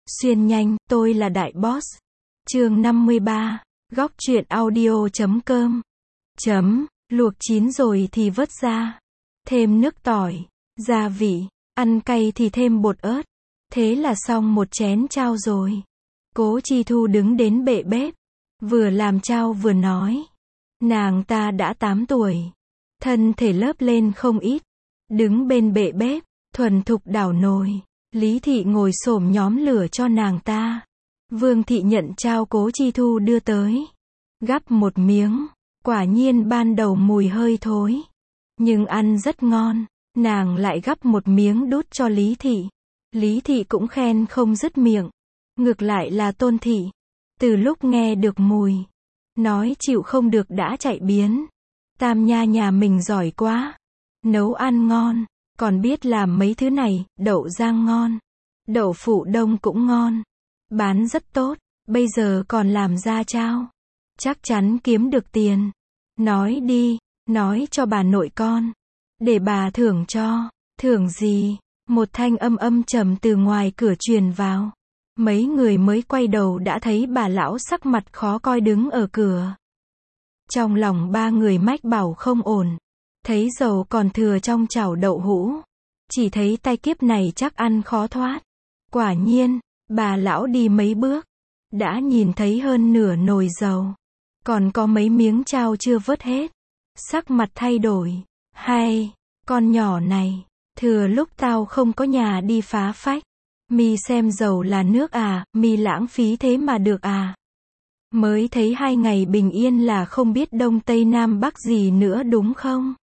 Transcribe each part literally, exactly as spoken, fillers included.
Xuyên nhanh, tôi là Đại Boss. Chương năm mươi ba, góc truyện audio chấm com. Chấm, luộc chín rồi thì vớt ra. Thêm nước tỏi, gia vị, ăn cay thì thêm bột ớt. Thế là xong một chén chao rồi. Cố Chi Thu đứng đến bệ bếp, vừa làm chao vừa nói. Nàng ta đã tám tuổi, thân thể lớp lên không ít. Đứng bên bệ bếp, thuần thục đảo nồi. Lý Thị ngồi xổm nhóm lửa cho nàng ta. Vương Thị nhận chao Cố Chi Thu đưa tới. Gắp một miếng, quả nhiên ban đầu mùi hơi thối. Nhưng ăn rất ngon, nàng lại gắp một miếng đút cho Lý Thị. Lý Thị cũng khen không dứt miệng. Ngược lại là Tôn Thị, từ lúc nghe được mùi, nói chịu không được đã chạy biến. Tam nha nhà mình giỏi quá, nấu ăn ngon, còn biết làm mấy thứ này, đậu rang ngon, đậu phụ đông cũng ngon, bán rất tốt, bây giờ còn làm ra chao, chắc chắn kiếm được tiền. Nói đi, nói cho bà nội con, để bà thưởng cho. Thưởng gì? Một thanh âm âm trầm từ ngoài cửa truyền vào. Mấy người mới quay đầu đã thấy bà lão sắc mặt khó coi đứng ở cửa. Trong lòng ba người mách bảo không ổn. Thấy dầu còn thừa trong chảo đậu hũ. Chỉ thấy tay kiếp này chắc ăn khó thoát. Quả nhiên, bà lão đi mấy bước, đã nhìn thấy hơn nửa nồi dầu. Còn có mấy miếng chao chưa vớt hết. Sắc mặt thay đổi. Hay, con nhỏ này, thừa lúc tao không có nhà đi phá phách. Mi xem dầu là nước à, mi lãng phí thế mà được à. Mới thấy hai ngày bình yên là không biết đông tây nam bắc gì nữa đúng không?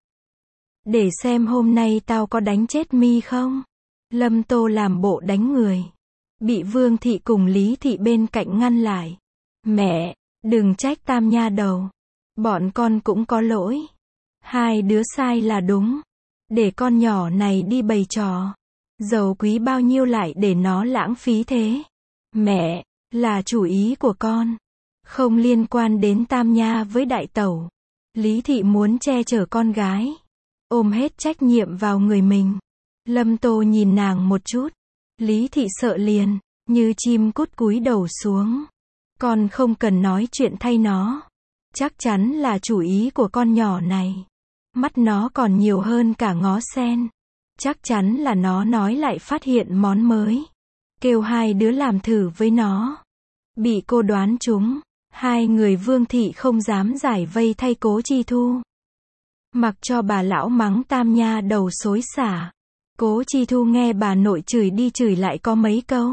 Để xem hôm nay tao có đánh chết mi không? Lâm Tô làm bộ đánh người. Bị Vương Thị cùng Lý Thị bên cạnh ngăn lại. Mẹ, đừng trách Tam nha đầu. Bọn con cũng có lỗi. Hai đứa sai là đúng. Để con nhỏ này đi bày trò. Dầu quý bao nhiêu lại để nó lãng phí thế? Mẹ, là chủ ý của con. Không liên quan đến Tam nha với đại tẩu. Lý Thị muốn che chở con gái. Ôm hết trách nhiệm vào người mình. Lâm Tô nhìn nàng một chút. Lý Thị sợ liền, như chim cút cúi đầu xuống. Con không cần nói chuyện thay nó. Chắc chắn là chủ ý của con nhỏ này. Mắt nó còn nhiều hơn cả ngó sen. Chắc chắn là nó nói lại phát hiện món mới. Kêu hai đứa làm thử với nó. Bị cô đoán trúng. Hai người Vương Thị không dám giải vây thay Cố Chi Thu. Mặc cho bà lão mắng Tam nha đầu xối xả. Cố Chi Thu nghe bà nội chửi đi chửi lại có mấy câu.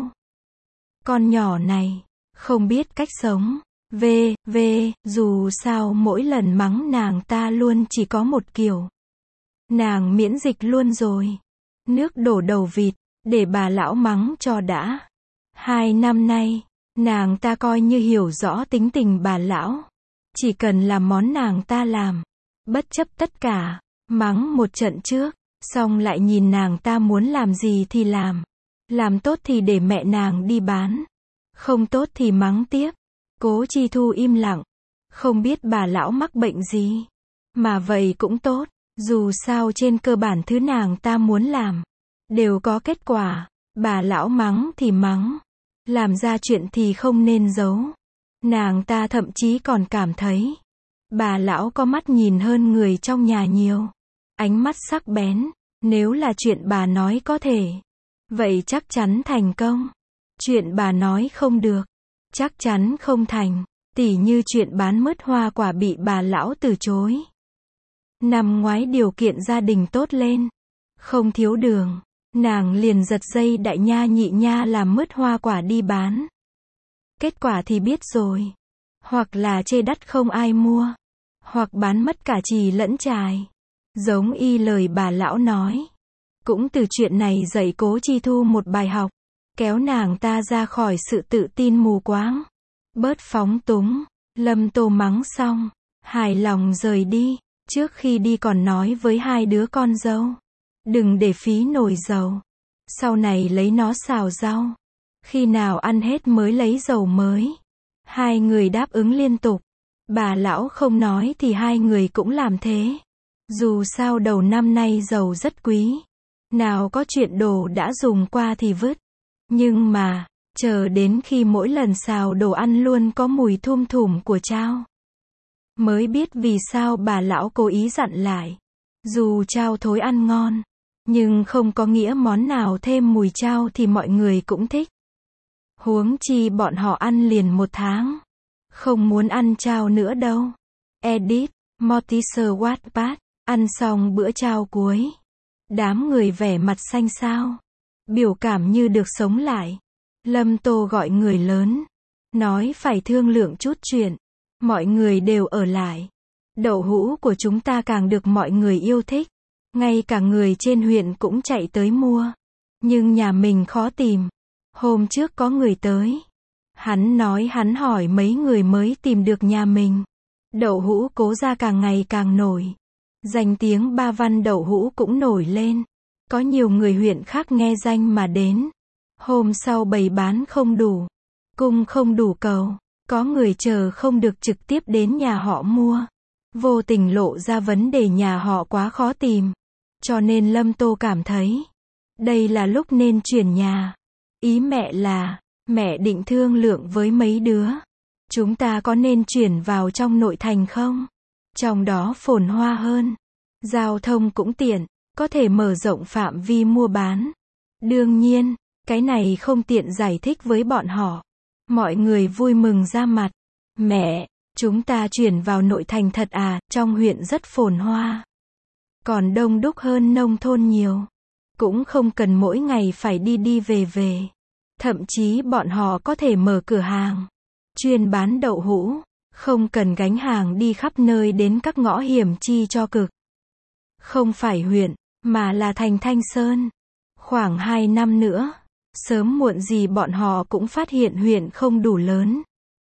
Con nhỏ này, không biết cách sống. Về, về, dù sao mỗi lần mắng nàng ta luôn chỉ có một kiểu. Nàng miễn dịch luôn rồi. Nước đổ đầu vịt, để bà lão mắng cho đã. Hai năm nay, nàng ta coi như hiểu rõ tính tình bà lão. Chỉ cần làm món nàng ta làm, bất chấp tất cả, mắng một trận trước, xong lại nhìn nàng ta muốn làm gì thì làm. Làm tốt thì để mẹ nàng đi bán. Không tốt thì mắng tiếp. Cố Chi Thu im lặng. Không biết bà lão mắc bệnh gì. Mà vậy cũng tốt. Dù sao trên cơ bản thứ nàng ta muốn làm, đều có kết quả. Bà lão mắng thì mắng. Làm ra chuyện thì không nên giấu. Nàng ta thậm chí còn cảm thấy. Bà lão có mắt nhìn hơn người trong nhà nhiều. Ánh mắt sắc bén. Nếu là chuyện bà nói có thể, vậy chắc chắn thành công. Chuyện bà nói không được, chắc chắn không thành. Tỉ như chuyện bán mứt hoa quả bị bà lão từ chối. Năm ngoái điều kiện gia đình tốt lên, không thiếu đường, nàng liền giật dây đại nha nhị nha làm mứt hoa quả đi bán. Kết quả thì biết rồi. Hoặc là chê đắt không ai mua, hoặc bán mất cả chì lẫn chài. Giống y lời bà lão nói. Cũng từ chuyện này dạy Cố Chi Thu một bài học. Kéo nàng ta ra khỏi sự tự tin mù quáng. Bớt phóng túng. Lâm Tô mắng xong, hài lòng rời đi. Trước khi đi còn nói với hai đứa con dâu. Đừng để phí nồi dầu. Sau này lấy nó xào rau. Khi nào ăn hết mới lấy dầu mới. Hai người đáp ứng liên tục. Bà lão không nói thì hai người cũng làm thế. Dù sao đầu năm nay dầu rất quý. Nào có chuyện đồ đã dùng qua thì vứt. Nhưng mà, Chờ đến khi mỗi lần xào đồ ăn luôn có mùi thum thủm của chao. Mới biết vì sao bà lão cố ý dặn lại. Dù chao thối ăn ngon, nhưng không có nghĩa món nào thêm mùi chao thì mọi người cũng thích. Huống chi bọn họ ăn liền một tháng. Không muốn ăn chao nữa đâu. Edit, Mortimer Wattpad, ăn xong bữa chao cuối. Đám người vẻ mặt xanh xao. Biểu cảm như được sống lại. Lâm Tô gọi người lớn. Nói phải thương lượng chút chuyện. Mọi người đều ở lại. Đậu hũ của chúng ta càng được mọi người yêu thích. Ngay cả người trên huyện cũng chạy tới mua. Nhưng nhà mình khó tìm. Hôm trước có người tới. Hắn nói hắn hỏi mấy người mới tìm được nhà mình. Đậu hũ Cố Gia càng ngày càng nổi. Danh tiếng Ba Văn đậu hũ cũng nổi lên. Có nhiều người huyện khác nghe danh mà đến. Hôm sau bày bán không đủ. Cung không đủ cầu. Có người chờ không được trực tiếp đến nhà họ mua. Vô tình lộ ra vấn đề nhà họ quá khó tìm. Cho nên Lâm Tô cảm thấy. Đây là lúc nên chuyển nhà. Ý mẹ là, mẹ định thương lượng với mấy đứa. Chúng ta có nên chuyển vào trong nội thành không? Trong đó phồn hoa hơn. Giao thông cũng tiện. Có thể mở rộng phạm vi mua bán. Đương nhiên, cái này không tiện giải thích với bọn họ. Mọi người vui mừng ra mặt. Mẹ, chúng ta chuyển vào nội thành thật à, trong huyện rất phồn hoa. Còn đông đúc hơn nông thôn nhiều. Cũng không cần mỗi ngày phải đi đi về về. Thậm chí bọn họ có thể mở cửa hàng. Chuyên bán đậu hũ. Không cần gánh hàng đi khắp nơi đến các ngõ hiểm chi cho cực. Không phải huyện, mà là thành Thanh Sơn. Khoảng hai năm nữa. Sớm muộn gì bọn họ cũng phát hiện huyện không đủ lớn.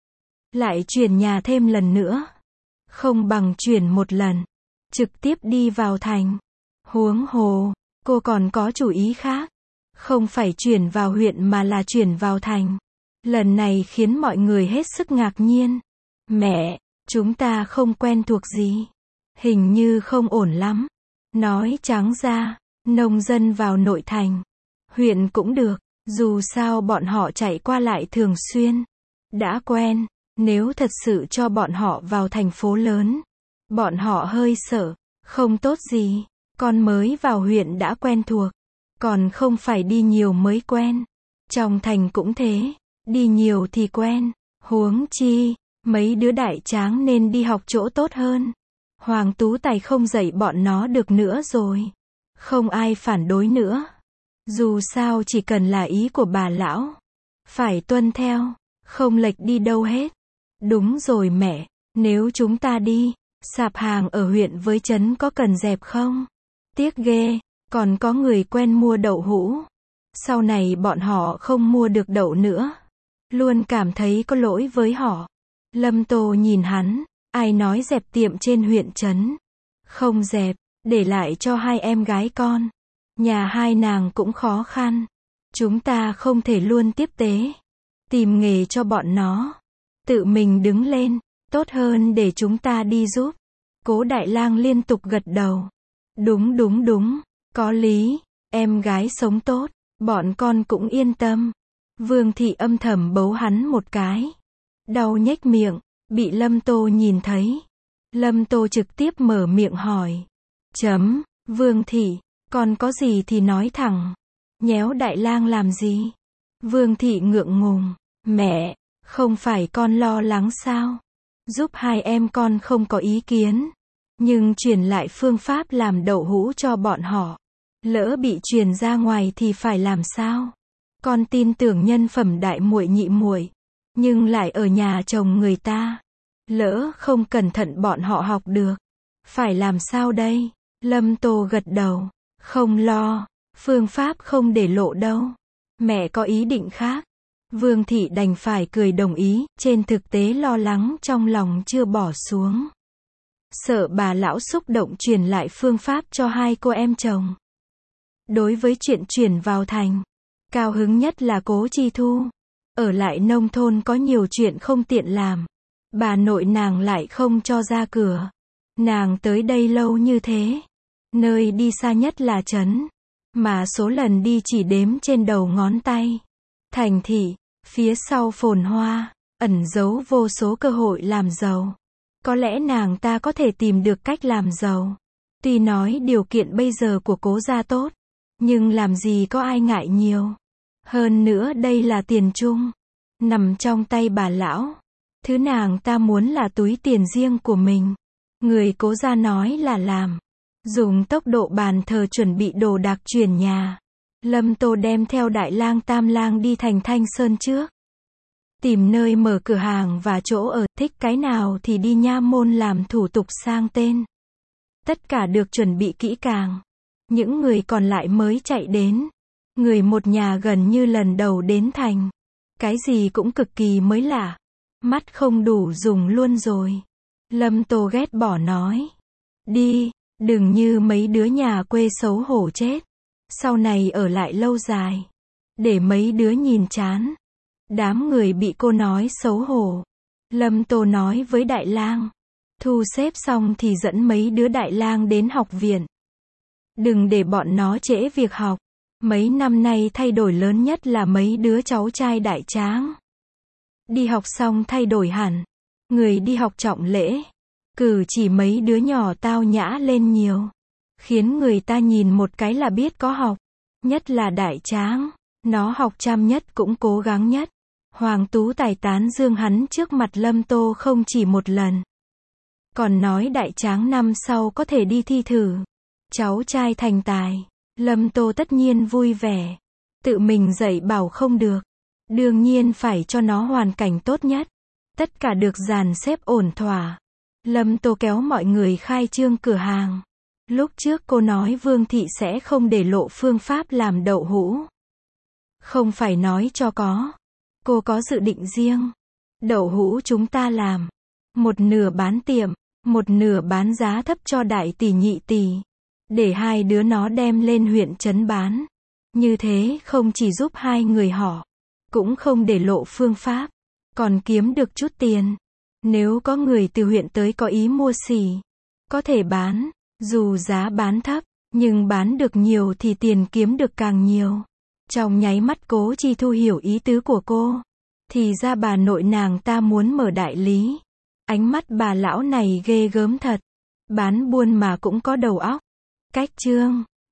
Lại chuyển nhà thêm lần nữa. Không bằng chuyển một lần. Trực tiếp đi vào thành. Huống hồ, cô còn có chủ ý khác. Không phải chuyển vào huyện mà là chuyển vào thành. Lần này khiến mọi người hết sức ngạc nhiên. Mẹ, chúng ta không quen thuộc gì. Hình như không ổn lắm. Nói trắng ra, nông dân vào nội thành. Huyện cũng được. Dù sao bọn họ chạy qua lại thường xuyên. Đã quen. Nếu thật sự cho bọn họ vào thành phố lớn. Bọn họ hơi sợ. Không tốt gì. Con mới vào huyện đã quen thuộc. Còn không phải đi nhiều mới quen. Trong thành cũng thế. Đi nhiều thì quen. Huống chi. Mấy đứa đại tráng nên đi học chỗ tốt hơn. Hoàng Tú Tài không dạy bọn nó được nữa rồi. Không ai phản đối nữa. Dù sao chỉ cần là ý của bà lão. Phải tuân theo. Không lệch đi đâu hết. Đúng rồi mẹ. Nếu chúng ta đi. Sạp hàng ở huyện với trấn có cần dẹp không? Tiếc ghê. Còn có người quen mua đậu hũ. Sau này bọn họ không mua được đậu nữa. Luôn cảm thấy có lỗi với họ. Lâm Tô nhìn hắn. Ai nói dẹp tiệm trên huyện trấn? Không dẹp. Để lại cho hai em gái con. Nhà hai nàng cũng khó khăn. Chúng ta không thể luôn tiếp tế. Tìm nghề cho bọn nó. Tự mình đứng lên. Tốt hơn để chúng ta đi giúp. Cố Đại Lang liên tục gật đầu. Đúng đúng đúng. Có lý. Em gái sống tốt. Bọn con cũng yên tâm. Vương Thị âm thầm bấu hắn một cái. Đau nhếch miệng. Bị Lâm Tô nhìn thấy. Lâm Tô trực tiếp mở miệng hỏi. Chấm. Vương Thị. Con có gì thì nói thẳng. Nhéo Đại Lang làm gì? Vương Thị ngượng ngùng. Mẹ. Không phải con lo lắng sao? Giúp hai em con không có ý kiến. Nhưng truyền lại phương pháp làm đậu hũ cho bọn họ. Lỡ bị truyền ra ngoài thì phải làm sao? Con tin tưởng nhân phẩm đại muội nhị muội, nhưng lại ở nhà chồng người ta. Lỡ không cẩn thận bọn họ học được. Phải làm sao đây? Lâm Tô gật đầu. Không lo. Phương pháp không để lộ đâu. Mẹ có ý định khác. Vương Thị đành phải cười đồng ý. Trên thực tế lo lắng trong lòng chưa bỏ xuống. Sợ bà lão xúc động truyền lại phương pháp cho hai cô em chồng. Đối với chuyện chuyển vào thành, cao hứng nhất là Cố Chi Thu. Ở lại nông thôn có nhiều chuyện không tiện làm. Bà nội nàng lại không cho ra cửa. Nàng tới đây lâu như thế. Nơi đi xa nhất là trấn. Mà số lần đi chỉ đếm trên đầu ngón tay. Thành thị, Phía sau phồn hoa, ẩn giấu vô số cơ hội làm giàu. Có lẽ nàng ta có thể tìm được cách làm giàu. Tuy nói điều kiện bây giờ của cố gia tốt, nhưng làm gì có ai ngại nhiều. Hơn nữa đây là tiền chung, nằm trong tay bà lão. Thứ nàng ta muốn là túi tiền riêng của mình. Người cố gia nói là làm. Dùng tốc độ bàn thờ chuẩn bị đồ đạc chuyển nhà. Lâm Tô đem theo Đại Lang Tam Lang đi thành Thanh Sơn trước. Tìm nơi mở cửa hàng và chỗ ở, thích cái nào thì đi nha môn làm thủ tục sang tên. Tất cả được chuẩn bị kỹ càng. Những người còn lại mới chạy đến. Người một nhà gần như lần đầu đến thành. Cái gì cũng cực kỳ mới lạ. Mắt không đủ dùng luôn rồi. Lâm Tô ghét bỏ nói. Đi, đừng như mấy đứa nhà quê xấu hổ chết. Sau này ở lại lâu dài. Để mấy đứa nhìn chán. Đám người bị cô nói xấu hổ. Lâm Tô nói với Đại Lang. Thu xếp xong thì dẫn mấy đứa Đại Lang đến học viện. Đừng để bọn nó trễ việc học. Mấy năm nay thay đổi lớn nhất là mấy đứa cháu trai Đại Tráng. Đi học xong thay đổi hẳn. Người đi học trọng lễ. Cử chỉ mấy đứa nhỏ tao nhã lên nhiều. Khiến người ta nhìn một cái là biết có học. Nhất là Đại Tráng. Nó học chăm nhất cũng cố gắng nhất. Hoàng Tú Tài tán dương hắn trước mặt Lâm Tô không chỉ một lần. Còn nói Đại Tráng năm sau có thể đi thi thử. Cháu trai thành tài. Lâm Tô tất nhiên vui vẻ. Tự mình dạy bảo không được. Đương nhiên phải cho nó hoàn cảnh tốt nhất. Tất cả được dàn xếp ổn thỏa. Lâm Tô kéo mọi người khai trương cửa hàng. Lúc trước cô nói Vương Thị sẽ không để lộ phương pháp làm đậu hũ. Không phải nói cho có. Cô có dự định riêng. Đậu hũ chúng ta làm. Một nửa bán tiệm. Một nửa bán giá thấp cho đại tỷ nhị tỷ. Để hai đứa nó đem lên huyện trấn bán. Như thế không chỉ giúp hai người họ. Cũng không để lộ phương pháp. Còn kiếm được chút tiền. Nếu có người từ huyện tới có ý mua xỉ. Có thể bán. Dù giá bán thấp. Nhưng bán được nhiều thì tiền kiếm được càng nhiều. Trong nháy mắt Cố Chi Thu hiểu ý tứ của cô. Thì ra bà nội nàng ta muốn mở đại lý. Ánh mắt bà lão này ghê gớm thật. Bán buôn mà cũng có đầu óc. Cách trương.